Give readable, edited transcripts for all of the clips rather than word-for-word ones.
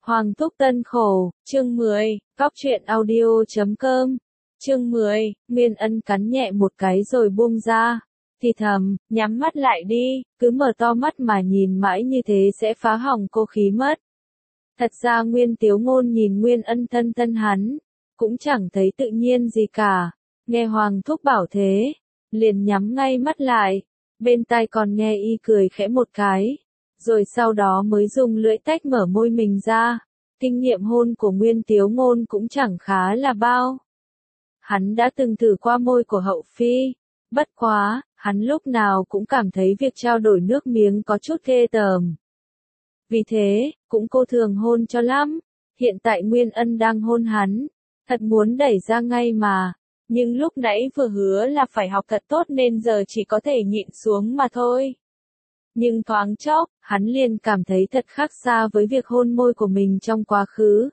Hoàng Thúc Tân Khổ, chương 10, Cóc truyện audio.com, chương 10, Nguyên Ân cắn nhẹ một cái rồi buông ra, thì thầm, nhắm mắt lại đi, cứ mở to mắt mà nhìn mãi như thế sẽ phá hỏng cô khí mất. Thật ra Nguyên Tiếu Ngôn nhìn Nguyên Ân thân thân hắn, cũng chẳng thấy tự nhiên gì cả, nghe Hoàng Thúc bảo thế, liền nhắm ngay mắt lại, bên tai còn nghe y cười khẽ một cái. Rồi sau đó mới dùng lưỡi tách mở môi mình ra, kinh nghiệm hôn của Nguyên Tiếu Ngôn cũng chẳng khá là bao. Hắn đã từng thử qua môi của Hậu Phi, bất quá, hắn lúc nào cũng cảm thấy việc trao đổi nước miếng có chút ghê tởm. Vì thế, cũng cô thường hôn cho lắm, hiện tại Nguyên Ân đang hôn hắn, thật muốn đẩy ra ngay mà, nhưng lúc nãy vừa hứa là phải học thật tốt nên giờ chỉ có thể nhịn xuống mà thôi. Nhưng thoáng chốc, hắn liền cảm thấy thật khác xa với việc hôn môi của mình trong quá khứ.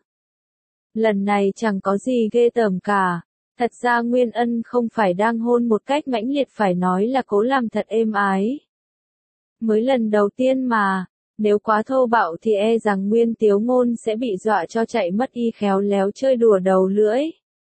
Lần này chẳng có gì ghê tởm cả. Thật ra Nguyên Ân không phải đang hôn một cách mãnh liệt, phải nói là cố làm thật êm ái. Mới lần đầu tiên mà, nếu quá thô bạo thì e rằng Nguyên Tiếu Ngôn sẽ bị dọa cho chạy mất, y khéo léo chơi đùa đầu lưỡi.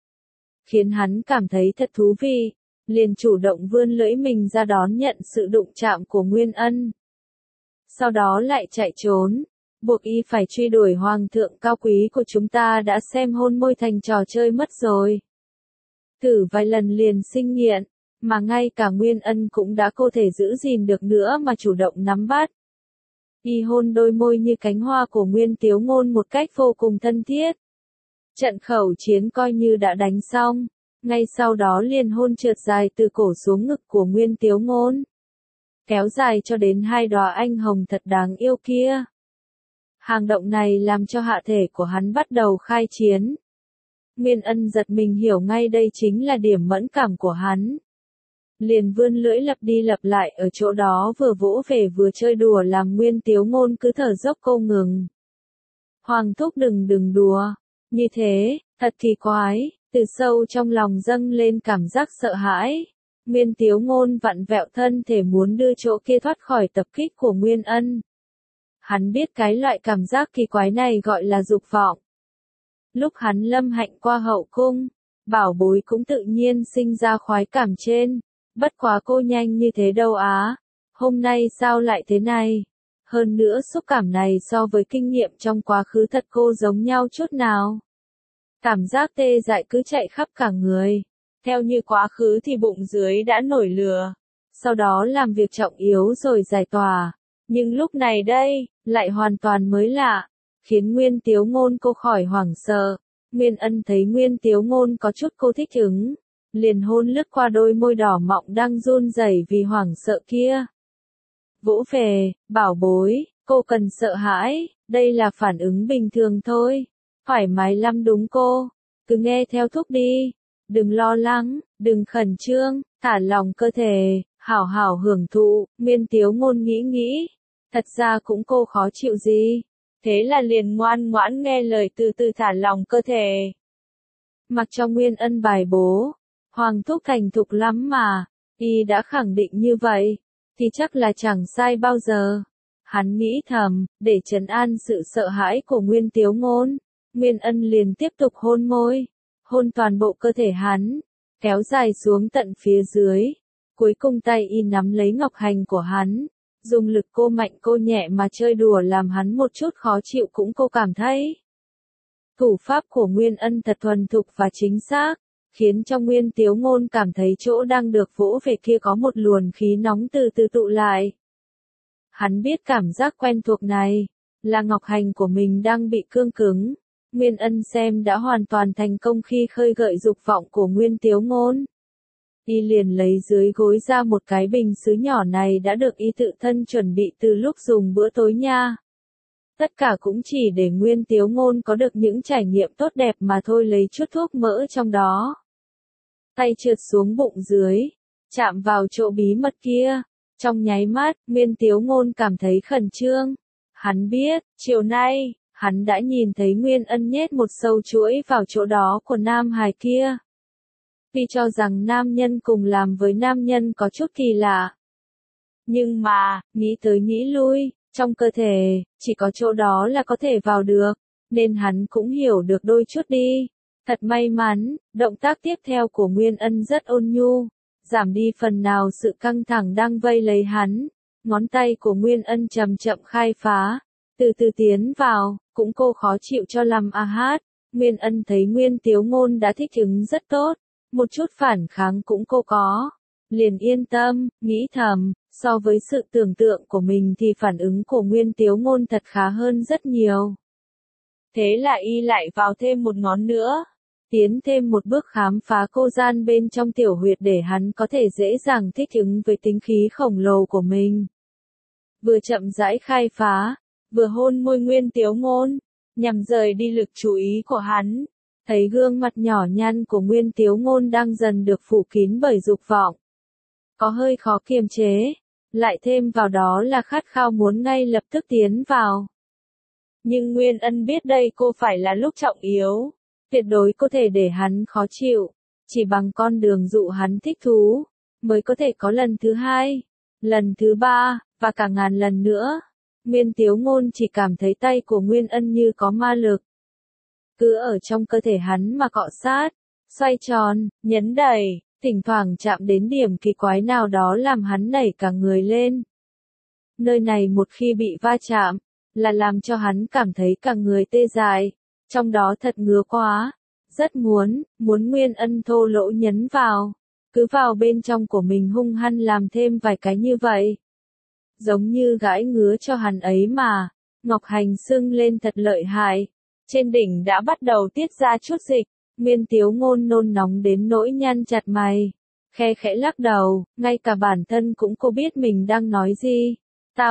Khiến hắn cảm thấy thật thú vị, liền chủ động vươn lưỡi mình ra đón nhận sự đụng chạm của Nguyên Ân. Sau đó lại chạy trốn, buộc y phải truy đuổi hoàng thượng cao quý của chúng ta đã xem hôn môi thành trò chơi mất rồi. Thử vài lần liền sinh nghiện, mà ngay cả Nguyên Ân cũng đã không thể giữ gìn được nữa mà chủ động nắm bắt. Y hôn đôi môi như cánh hoa của Nguyên Tiếu Ngôn một cách vô cùng thân thiết. Trận khẩu chiến coi như đã đánh xong, ngay sau đó liền hôn trượt dài từ cổ xuống ngực của Nguyên Tiếu Ngôn, kéo dài cho đến hai đóa anh hồng thật đáng yêu kia. Hành động này làm cho hạ thể của hắn bắt đầu khai chiến. Nguyên Ân giật mình hiểu ngay đây chính là điểm mẫn cảm của hắn. Liền vươn lưỡi lặp đi lặp lại ở chỗ đó, vừa vỗ về vừa chơi đùa làm Nguyên Tiếu Ngôn cứ thở dốc không ngừng. Hoàng Thúc đừng đùa, như thế, thật kỳ quái, từ sâu trong lòng dâng lên cảm giác sợ hãi. Nguyên Tiếu Ngôn vặn vẹo thân thể muốn đưa chỗ kia thoát khỏi tập kích của Nguyên Ân. Hắn biết cái loại cảm giác kỳ quái này gọi là dục vọng. Lúc hắn lâm hạnh qua hậu cung, Bảo Bối cũng tự nhiên sinh ra khoái cảm trên, bất quá cô nhanh như thế đâu á, hôm nay sao lại thế này? Hơn nữa xúc cảm này so với kinh nghiệm trong quá khứ thật cô giống nhau chút nào. Cảm giác tê dại cứ chạy khắp cả người. Theo như quá khứ thì bụng dưới đã nổi lửa, sau đó làm việc trọng yếu rồi giải tỏa. Nhưng lúc này đây, lại hoàn toàn mới lạ, khiến Nguyên Tiếu Ngôn cô khỏi hoảng sợ. Nguyên Ân thấy Nguyên Tiếu Ngôn có chút cô thích ứng, liền hôn lướt qua đôi môi đỏ mọng đang run rẩy vì hoảng sợ kia. Vỗ về, Bảo Bối, cô cần sợ hãi, đây là phản ứng bình thường thôi. Thoải mái lắm đúng cô, cứ nghe theo thúc đi. Đừng lo lắng, đừng khẩn trương, thả lỏng cơ thể, hảo hảo hưởng thụ. Nguyên Tiếu Ngôn nghĩ, thật ra cũng cô khó chịu gì, thế là liền ngoan ngoãn nghe lời từ từ thả lỏng cơ thể. Mặc cho Nguyên Ân bài bố, Hoàng Thúc thành thục lắm mà, y đã khẳng định như vậy, thì chắc là chẳng sai bao giờ. Hắn nghĩ thầm, để trấn an sự sợ hãi của Nguyên Tiếu Ngôn, Nguyên Ân liền tiếp tục hôn môi. Hôn toàn bộ cơ thể hắn, kéo dài xuống tận phía dưới. Cuối cùng tay y nắm lấy ngọc hành của hắn, dùng lực cô mạnh cô nhẹ mà chơi đùa làm hắn một chút khó chịu cũng cô cảm thấy. Thủ pháp của Nguyên Ân thật thuần thục và chính xác, khiến cho Nguyên Tiếu Ngôn cảm thấy chỗ đang được vỗ về kia có một luồng khí nóng từ từ tụ lại. Hắn biết cảm giác quen thuộc này, là ngọc hành của mình đang bị cương cứng. Nguyên Ân xem đã hoàn toàn thành công khi khơi gợi dục vọng của Nguyên Tiếu Ngôn. Y liền lấy dưới gối ra một cái bình sứ nhỏ này đã được y tự thân chuẩn bị từ lúc dùng bữa tối nha. Tất cả cũng chỉ để Nguyên Tiếu Ngôn có được những trải nghiệm tốt đẹp mà thôi, lấy chút thuốc mỡ trong đó. Tay trượt xuống bụng dưới, chạm vào chỗ bí mật kia. Trong nháy mắt, Nguyên Tiếu Ngôn cảm thấy khẩn trương. Hắn biết, chiều nay, hắn đã nhìn thấy Nguyên Ân nhét một sâu chuỗi vào chỗ đó của nam hài kia. Tuy cho rằng nam nhân cùng làm với nam nhân có chút kỳ lạ. Nhưng mà, nghĩ tới nghĩ lui, trong cơ thể, chỉ có chỗ đó là có thể vào được. nên hắn cũng hiểu được đôi chút đi. Thật may mắn, động tác tiếp theo của Nguyên Ân rất ôn nhu, giảm đi phần nào sự căng thẳng đang vây lấy hắn. Ngón tay của Nguyên Ân chậm chậm khai phá, từ từ tiến vào, cũng cô khó chịu cho lắm a hát. Nguyên Ân thấy Nguyên Tiếu Ngôn đã thích ứng rất tốt, một chút phản kháng cũng cô có. Liền yên tâm, nghĩ thầm, so với sự tưởng tượng của mình thì phản ứng của Nguyên Tiếu Ngôn thật khá hơn rất nhiều. Thế là y lại vào thêm một ngón nữa, tiến thêm một bước khám phá cô gian bên trong tiểu huyệt để hắn có thể dễ dàng thích ứng với tính khí khổng lồ của mình. Vừa chậm rãi khai phá, vừa hôn môi Nguyên Tiếu Ngôn, nhằm rời đi lực chú ý của hắn. Thấy gương mặt nhỏ nhăn của Nguyên Tiếu Ngôn đang dần được phủ kín bởi dục vọng, có hơi khó kiềm chế, lại thêm vào đó là khát khao muốn ngay lập tức tiến vào. Nhưng Nguyên Ân biết đây cô phải là lúc trọng yếu, tuyệt đối có thể để hắn khó chịu, chỉ bằng con đường dụ hắn thích thú, mới có thể có lần thứ hai, lần thứ ba, và cả ngàn lần nữa. Nguyên Tiếu Ngôn chỉ cảm thấy tay của Nguyên Ân như có ma lực, cứ ở trong cơ thể hắn mà cọ sát, xoay tròn, nhấn đẩy, thỉnh thoảng chạm đến điểm kỳ quái nào đó làm hắn nảy cả người lên. Nơi này một khi bị va chạm, là làm cho hắn cảm thấy cả người tê dại, trong đó thật ngứa quá, rất muốn Nguyên Ân thô lỗ nhấn vào, cứ vào bên trong của mình hung hăng làm thêm vài cái như vậy. Giống như gãi ngứa cho hắn ấy mà, Ngọc Hành sưng lên thật lợi hại, trên đỉnh đã bắt đầu tiết ra chút dịch. Nguyên Tiếu Ngôn nôn nóng đến nỗi nhăn chặt mày, khe khẽ lắc đầu, ngay cả bản thân cũng cô biết mình đang nói gì. Ta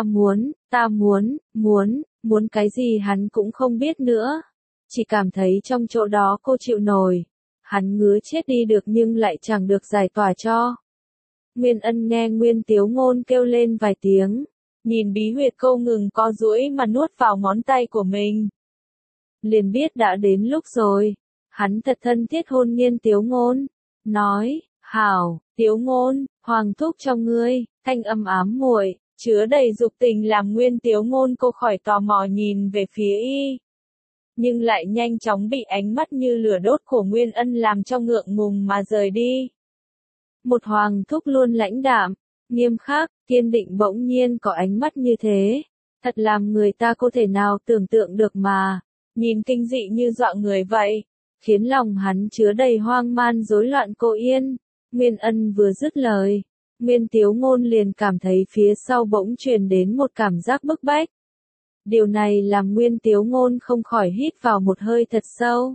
muốn cái gì hắn cũng không biết nữa. Chỉ cảm thấy trong chỗ đó cô chịu nổi. Hắn ngứa chết đi được nhưng lại chẳng được giải tỏa cho. Nguyên Ân nghe Nguyên Tiếu Ngôn kêu lên vài tiếng, nhìn bí huyệt câu ngừng co duỗi mà nuốt vào ngón tay của mình. Liền biết đã đến lúc rồi. Hắn thật thân thiết hôn Nguyên Tiếu Ngôn, nói, hảo, Tiếu Ngôn, hoàng thúc cho ngươi, thanh âm ám muội, chứa đầy dục tình làm Nguyên Tiếu Ngôn cô khỏi tò mò nhìn về phía y. Nhưng lại nhanh chóng bị ánh mắt như lửa đốt của Nguyên Ân làm cho ngượng ngùng mà rời đi. Một hoàng thúc luôn lãnh đạm, nghiêm khắc, kiên định bỗng nhiên có ánh mắt như thế, thật làm người ta có thể nào tưởng tượng được mà, nhìn kinh dị như dọa người vậy. Khiến lòng hắn chứa đầy hoang man rối loạn cô yên. Nguyên Ân vừa dứt lời, Nguyên Tiếu Ngôn liền cảm thấy phía sau bỗng truyền đến một cảm giác bức bách. Điều này làm Nguyên Tiếu Ngôn không khỏi hít vào một hơi thật sâu.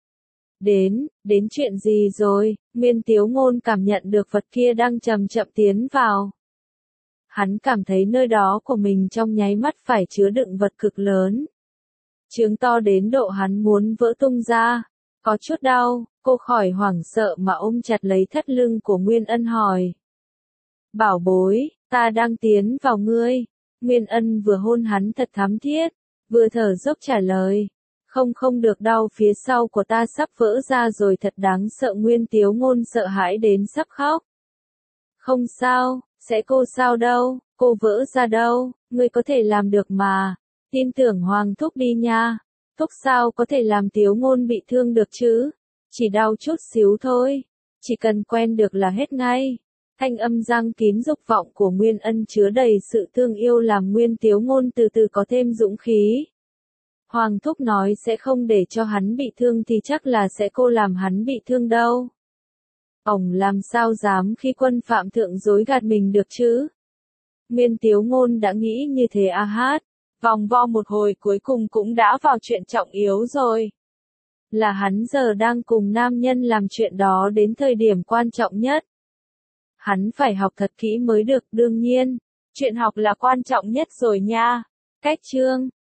Đến chuyện gì rồi? Nguyên Tiếu Ngôn cảm nhận được vật kia đang chậm chậm tiến vào. Hắn cảm thấy nơi đó của mình trong nháy mắt phải chứa đựng vật cực lớn. Trướng to đến độ hắn muốn vỡ tung ra. Có chút đau, cô khỏi hoảng sợ mà ôm chặt lấy thắt lưng của Nguyên Ân hỏi. Bảo bối, ta đang tiến vào ngươi. Nguyên Ân vừa hôn hắn thật thắm thiết, vừa thở dốc trả lời. Không được đau, phía sau của ta sắp vỡ ra rồi, thật đáng sợ. Nguyên Tiếu Ngôn sợ hãi đến sắp khóc. Không sao, sẽ cô sao đâu, cô vỡ ra đâu, ngươi có thể làm được mà. Tin tưởng hoàng thúc đi nha. Thúc sao có thể làm Tiếu Ngôn bị thương được chứ? Chỉ đau chút xíu thôi. Chỉ cần quen được là hết ngay. Thanh âm giăng kín dục vọng của Nguyên Ân chứa đầy sự thương yêu làm Nguyên Tiếu Ngôn từ từ có thêm dũng khí. Hoàng thúc nói sẽ không để cho hắn bị thương thì chắc là sẽ cô làm hắn bị thương đâu. Ổng làm sao dám khi quân phạm thượng dối gạt mình được chứ? Nguyên Tiếu Ngôn đã nghĩ như thế a hát. Vòng vo một hồi cuối cùng cũng đã vào chuyện trọng yếu rồi. Là hắn giờ đang cùng nam nhân làm chuyện đó đến thời điểm quan trọng nhất. Hắn phải học thật kỹ mới được, đương nhiên. Chuyện học là quan trọng nhất rồi nha. Cách chương